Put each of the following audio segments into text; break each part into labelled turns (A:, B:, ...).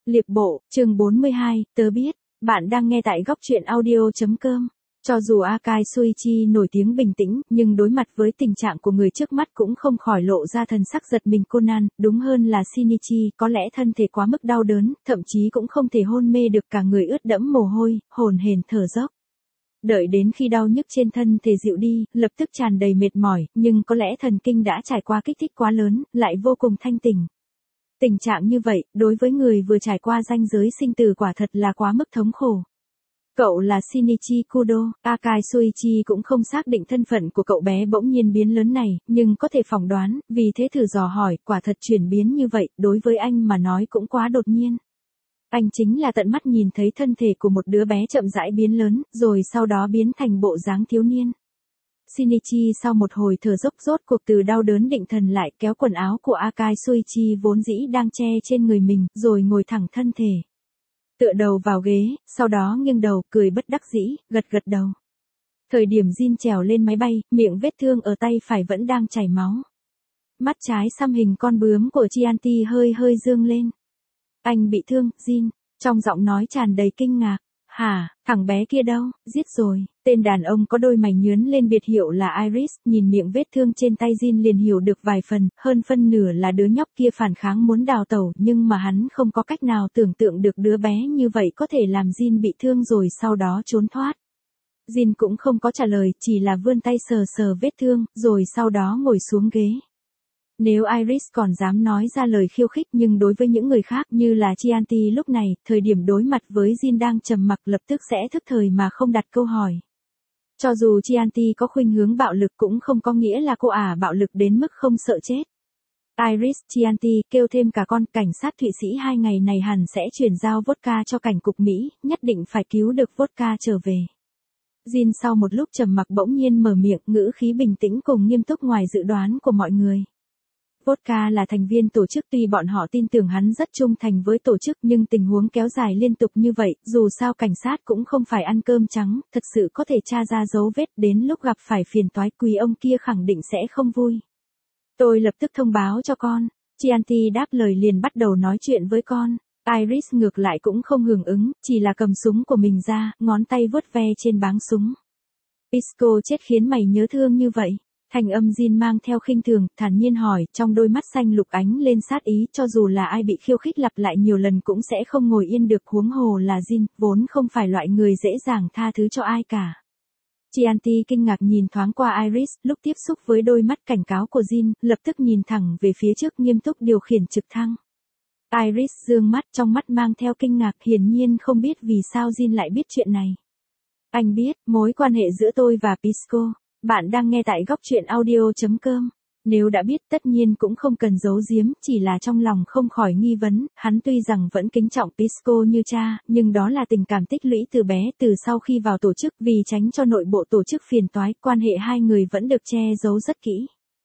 A: Liệp bộ, chương 42, tớ biết, bạn đang nghe tại góc truyện audio.com. Cho dù Akai Suichi nổi tiếng bình tĩnh, nhưng đối mặt với tình trạng của người trước mắt cũng không khỏi lộ ra thần sắc giật mình. Conan, đúng hơn là Shinichi, có lẽ thân thể quá mức đau đớn, thậm chí cũng không thể hôn mê được, cả người ướt đẫm mồ hôi, hồn hển thở dốc. Đợi đến khi đau nhức trên thân thể dịu đi, lập tức tràn đầy mệt mỏi, nhưng có lẽ thần kinh đã trải qua kích thích quá lớn, lại vô cùng thanh tỉnh. Tình trạng như vậy, đối với người vừa trải qua ranh giới sinh tử quả thật là quá mức thống khổ. Cậu là Shinichi Kudo, Akai Suichi cũng không xác định thân phận của cậu bé bỗng nhiên biến lớn này, nhưng có thể phỏng đoán, vì thế thử dò hỏi, quả thật chuyển biến như vậy, đối với anh mà nói cũng quá đột nhiên. Anh chính là tận mắt nhìn thấy thân thể của một đứa bé chậm rãi biến lớn, rồi sau đó biến thành bộ dáng thiếu niên. Shinichi sau một hồi thở dốc rốt cuộc từ đau đớn định thần lại, kéo quần áo của Akai Suichi vốn dĩ đang che trên người mình, rồi ngồi thẳng thân thể. Tựa đầu vào ghế, sau đó nghiêng đầu, cười bất đắc dĩ, gật gật đầu. Thời điểm Jin trèo lên máy bay, miệng vết thương ở tay phải vẫn đang chảy máu. Mắt trái xăm hình con bướm của Chianti hơi hơi dương lên. Anh bị thương, Jin, trong giọng nói tràn đầy kinh ngạc. Hả, thằng bé kia đâu, giết rồi. Tên đàn ông có đôi mày nhướn lên biệt hiệu là Iris, nhìn miệng vết thương trên tay Jin liền hiểu được vài phần, hơn phân nửa là đứa nhóc kia phản kháng muốn đào tẩu, nhưng mà hắn không có cách nào tưởng tượng được đứa bé như vậy có thể làm Jin bị thương rồi sau đó trốn thoát. Jin cũng không có trả lời, chỉ là vươn tay sờ sờ vết thương, rồi sau đó ngồi xuống ghế. Nếu Iris còn dám nói ra lời khiêu khích, nhưng đối với những người khác như là Chianti lúc này, thời điểm đối mặt với Jin đang trầm mặc lập tức sẽ thức thời mà không đặt câu hỏi. Cho dù Chianti có khuynh hướng bạo lực cũng không có nghĩa là cô ả bạo lực đến mức không sợ chết. Iris, Chianti, kêu thêm cả con cảnh sát Thụy Sĩ 2 ngày này hẳn sẽ chuyển giao vodka cho cảnh cục Mỹ, nhất định phải cứu được vodka trở về. Jin sau một lúc trầm mặc bỗng nhiên mở miệng, ngữ khí bình tĩnh cùng nghiêm túc ngoài dự đoán của mọi người. Vodka là thành viên tổ chức, tuy bọn họ tin tưởng hắn rất trung thành với tổ chức, nhưng tình huống kéo dài liên tục như vậy, dù sao cảnh sát cũng không phải ăn cơm trắng, thật sự có thể tra ra dấu vết, đến lúc gặp phải phiền toái quý ông kia khẳng định sẽ không vui. Tôi lập tức thông báo cho con. Chianti đáp lời liền bắt đầu nói chuyện với con. Iris ngược lại cũng không hưởng ứng, chỉ là cầm súng của mình ra, ngón tay vuốt ve trên báng súng. Pisco chết khiến mày nhớ thương như vậy. Thanh âm Jin mang theo khinh thường, thản nhiên hỏi, trong đôi mắt xanh lục ánh lên sát ý, cho dù là ai bị khiêu khích lặp lại nhiều lần cũng sẽ không ngồi yên được, huống hồ là Jin, vốn không phải loại người dễ dàng tha thứ cho ai cả. Chianti kinh ngạc nhìn thoáng qua Iris, lúc tiếp xúc với đôi mắt cảnh cáo của Jin, lập tức nhìn thẳng về phía trước nghiêm túc điều khiển trực thăng. Iris dương mắt, trong mắt mang theo kinh ngạc, hiển nhiên không biết vì sao Jin lại biết chuyện này. Anh biết, mối quan hệ giữa tôi và Pisco. Bạn đang nghe tại góc truyện audio.com. Nếu đã biết tất nhiên cũng không cần giấu giếm, chỉ là trong lòng không khỏi nghi vấn, hắn tuy rằng vẫn kính trọng Pisco như cha, nhưng đó là tình cảm tích lũy từ bé, từ sau khi vào tổ chức, vì tránh cho nội bộ tổ chức phiền toái, quan hệ hai người vẫn được che giấu rất kỹ.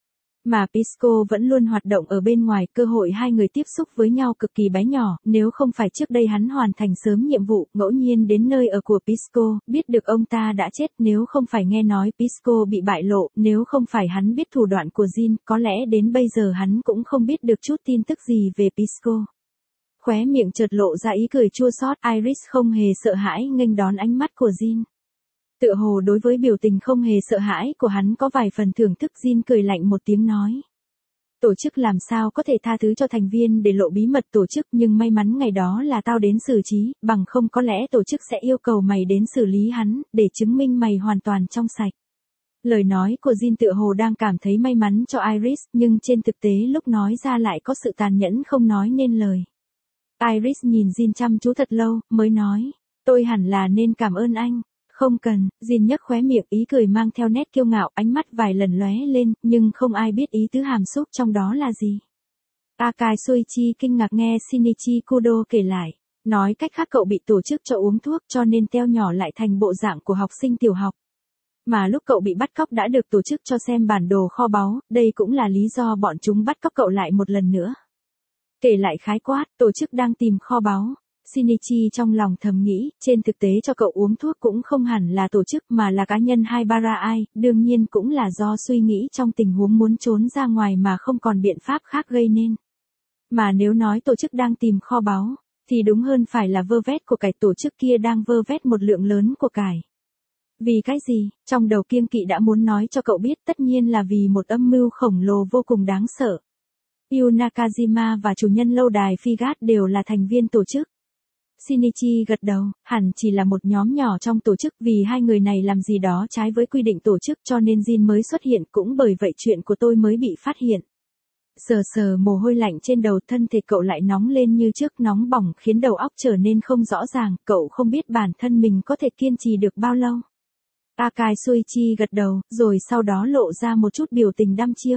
A: Mà Pisco vẫn luôn hoạt động ở bên ngoài, cơ hội hai người tiếp xúc với nhau cực kỳ bé nhỏ, nếu không phải trước đây hắn hoàn thành sớm nhiệm vụ, ngẫu nhiên đến nơi ở của Pisco, biết được ông ta đã chết, nếu không phải nghe nói Pisco bị bại lộ, nếu không phải hắn biết thủ đoạn của Jin, có lẽ đến bây giờ hắn cũng không biết được chút tin tức gì về Pisco. Khóe miệng chợt lộ ra ý cười chua xót, Iris không hề sợ hãi nghênh đón ánh mắt của Jin. Tựa hồ đối với biểu tình không hề sợ hãi của hắn có vài phần thưởng thức, Jin cười lạnh một tiếng nói. Tổ chức làm sao có thể tha thứ cho thành viên để lộ bí mật tổ chức, nhưng may mắn ngày đó là tao đến xử trí, bằng không có lẽ tổ chức sẽ yêu cầu mày đến xử lý hắn, để chứng minh mày hoàn toàn trong sạch. Lời nói của Jin tựa hồ đang cảm thấy may mắn cho Iris, nhưng trên thực tế lúc nói ra lại có sự tàn nhẫn không nói nên lời. Iris nhìn Jin chăm chú thật lâu, mới nói, tôi hẳn là nên cảm ơn anh. Không cần, Jin nhếch khóe miệng, ý cười mang theo nét kiêu ngạo, ánh mắt vài lần lóe lên, nhưng không ai biết ý tứ hàm xúc trong đó là gì. Akai Suichi kinh ngạc nghe Shinichi Kudo kể lại, nói cách khác cậu bị tổ chức cho uống thuốc cho nên teo nhỏ lại thành bộ dạng của học sinh tiểu học. Mà lúc cậu bị bắt cóc đã được tổ chức cho xem bản đồ kho báu, đây cũng là lý do bọn chúng bắt cóc cậu lại một lần nữa. Kể lại khái quát, tổ chức đang tìm kho báu. Shinichi trong lòng thầm nghĩ, trên thực tế cho cậu uống thuốc cũng không hẳn là tổ chức mà là cá nhân Haibara Ai, đương nhiên cũng là do suy nghĩ trong tình huống muốn trốn ra ngoài mà không còn biện pháp khác gây nên. Mà nếu nói tổ chức đang tìm kho báu, Thì đúng hơn phải là vơ vét của cải, tổ chức kia đang vơ vét một lượng lớn của cải. Vì cái gì? Trong đầu Kiêng Kỵ đã muốn nói cho cậu biết, tất nhiên là vì một âm mưu khổng lồ vô cùng đáng sợ. Yu Nakajima và chủ nhân lâu đài Figat đều là thành viên tổ chức. Shinichi gật đầu, hẳn chỉ là một nhóm nhỏ trong tổ chức, vì hai người này làm gì đó trái với quy định tổ chức cho nên Jin mới xuất hiện, cũng bởi vậy chuyện của tôi mới bị phát hiện. Sờ sờ mồ hôi lạnh trên đầu, thân thể cậu lại nóng lên như trước, nóng bỏng khiến đầu óc trở nên không rõ ràng, cậu không biết bản thân mình có thể kiên trì được bao lâu. Akai Suichi gật đầu, rồi sau đó lộ ra một chút biểu tình đăm chiêu.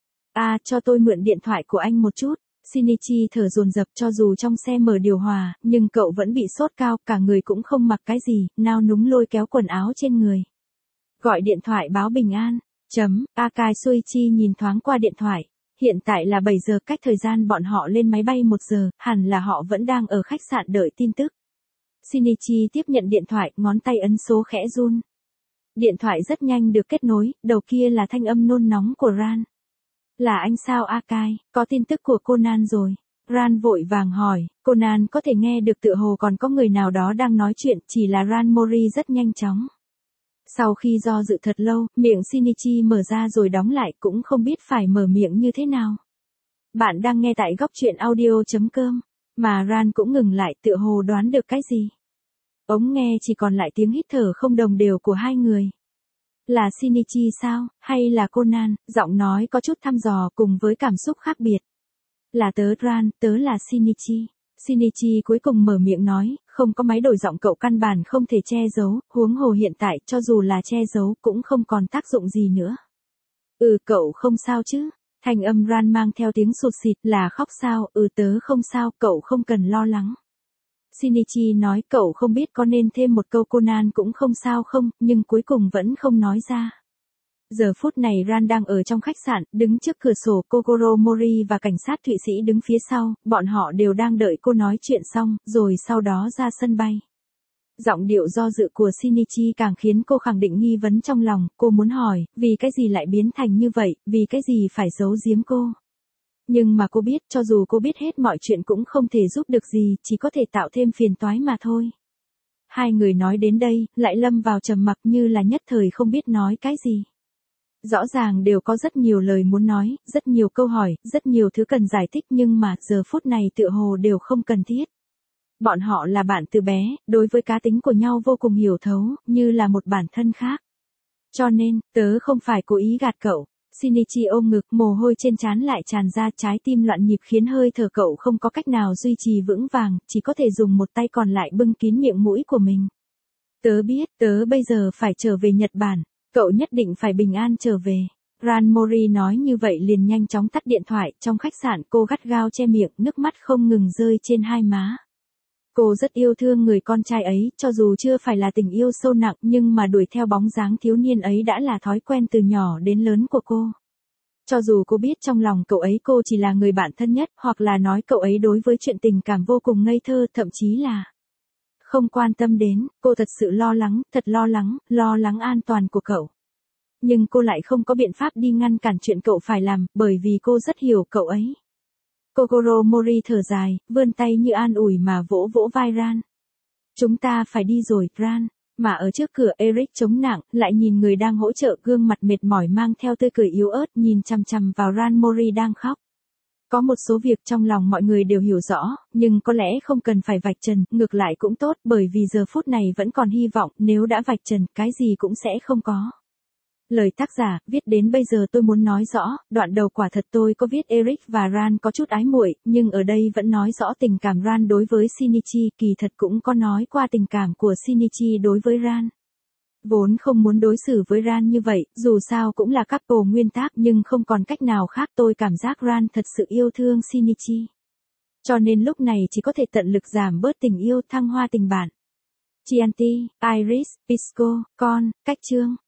A: Cho tôi mượn điện thoại của anh một chút. Shinichi thở dồn dập, cho dù trong xe mở điều hòa, nhưng cậu vẫn bị sốt cao, cả người cũng không mặc cái gì, nao núng lôi kéo quần áo trên người. Gọi điện thoại báo bình an. Akai Suichi nhìn thoáng qua điện thoại. Hiện tại là 7 giờ, cách thời gian bọn họ lên máy bay 1 giờ, hẳn là họ vẫn đang ở khách sạn đợi tin tức. Shinichi tiếp nhận điện thoại, ngón tay ấn số khẽ run. Điện thoại rất nhanh được kết nối, đầu kia là thanh âm nôn nóng của Ran. Là anh sao Akai, có tin tức của Conan rồi. Ran vội vàng hỏi, Conan có thể nghe được, tựa hồ còn có người nào đó đang nói chuyện, chỉ là Ran Mori rất nhanh chóng. Sau khi do dự thật lâu, miệng Shinichi mở ra rồi đóng lại, cũng không biết phải mở miệng như thế nào. Bạn đang nghe tại góc truyện audio.com, mà Ran cũng ngừng lại, tựa hồ đoán được cái gì. Ống nghe chỉ còn lại tiếng hít thở không đồng đều của hai người. Là Shinichi sao, hay là Conan? Giọng nói có chút thăm dò cùng với cảm xúc khác biệt. Là tớ Ran, tớ là Shinichi. Shinichi cuối cùng mở miệng nói, không có máy đổi giọng, cậu căn bản không thể che giấu, huống hồ hiện tại cho dù là che giấu cũng không còn tác dụng gì nữa. Cậu không sao chứ? Thanh âm Ran mang theo tiếng sụt sịt, là khóc sao? Tớ không sao, cậu không cần lo lắng. Shinichi nói, cậu không biết có nên thêm một câu Conan cũng không sao không, nhưng cuối cùng vẫn không nói ra. Giờ phút này Ran đang ở trong khách sạn, đứng trước cửa sổ, Kogoro Mori và cảnh sát Thụy Sĩ đứng phía sau, bọn họ đều đang đợi cô nói chuyện xong, rồi sau đó ra sân bay. Giọng điệu do dự của Shinichi càng khiến cô khẳng định nghi vấn trong lòng, cô muốn hỏi, vì cái gì lại biến thành như vậy, vì cái gì phải giấu giếm cô. Nhưng mà cô biết, cho dù cô biết hết mọi chuyện cũng không thể giúp được gì, chỉ có thể tạo thêm phiền toái mà thôi. Hai người nói đến đây, lại lâm vào trầm mặc như là nhất thời không biết nói cái gì. Rõ ràng đều có rất nhiều lời muốn nói, rất nhiều câu hỏi, rất nhiều thứ cần giải thích, nhưng mà giờ phút này tựa hồ đều không cần thiết. Bọn họ là bạn từ bé, đối với cá tính của nhau vô cùng hiểu thấu, như là một bản thân khác. Cho nên, tớ không phải cố ý gạt cậu. Shinichi ôm ngực, mồ hôi trên trán lại tràn ra, trái tim loạn nhịp khiến hơi thở cậu không có cách nào duy trì vững vàng, chỉ có thể dùng một tay còn lại bưng kín miệng mũi của mình. Tớ biết, tớ bây giờ phải trở về Nhật Bản, cậu nhất định phải bình an trở về. Ran Mori nói như vậy liền nhanh chóng tắt điện thoại, trong khách sạn cô gắt gao che miệng, nước mắt không ngừng rơi trên hai má. Cô rất yêu thương người con trai ấy, cho dù chưa phải là tình yêu sâu nặng, nhưng mà đuổi theo bóng dáng thiếu niên ấy đã là thói quen từ nhỏ đến lớn của cô. Cho dù cô biết trong lòng cậu ấy cô chỉ là người bạn thân nhất, hoặc là nói cậu ấy đối với chuyện tình cảm vô cùng ngây thơ, thậm chí là không quan tâm đến, cô thật sự lo lắng, thật lo lắng an toàn của cậu. Nhưng cô lại không có biện pháp đi ngăn cản chuyện cậu phải làm, bởi vì cô rất hiểu cậu ấy. Kogoro Mori thở dài, vươn tay như an ủi mà vỗ vỗ vai Ran. Chúng ta phải đi rồi, Ran. Mà ở trước cửa Eric chống nặng, lại nhìn người đang hỗ trợ, gương mặt mệt mỏi mang theo tươi cười yếu ớt, nhìn chằm chằm vào Ran Mori đang khóc. Có một số việc trong lòng mọi người đều hiểu rõ, nhưng có lẽ không cần phải vạch trần, ngược lại cũng tốt, bởi vì giờ phút này vẫn còn hy vọng, nếu đã vạch trần, cái gì cũng sẽ không có. Lời tác giả, viết đến bây giờ tôi muốn nói rõ, đoạn đầu quả thật tôi có viết Eric và Ran có chút ái muội, nhưng ở đây vẫn nói rõ tình cảm Ran đối với Shinichi, kỳ thật cũng có nói qua tình cảm của Shinichi đối với Ran. Vốn không muốn đối xử với Ran như vậy, dù sao cũng là couple nguyên tắc, nhưng không còn cách nào khác, tôi cảm giác Ran thật sự yêu thương Shinichi. Cho nên lúc này chỉ có thể tận lực giảm bớt tình yêu, thăng hoa tình bạn. Chianti, Iris, Pisco, Con, Cách Chương.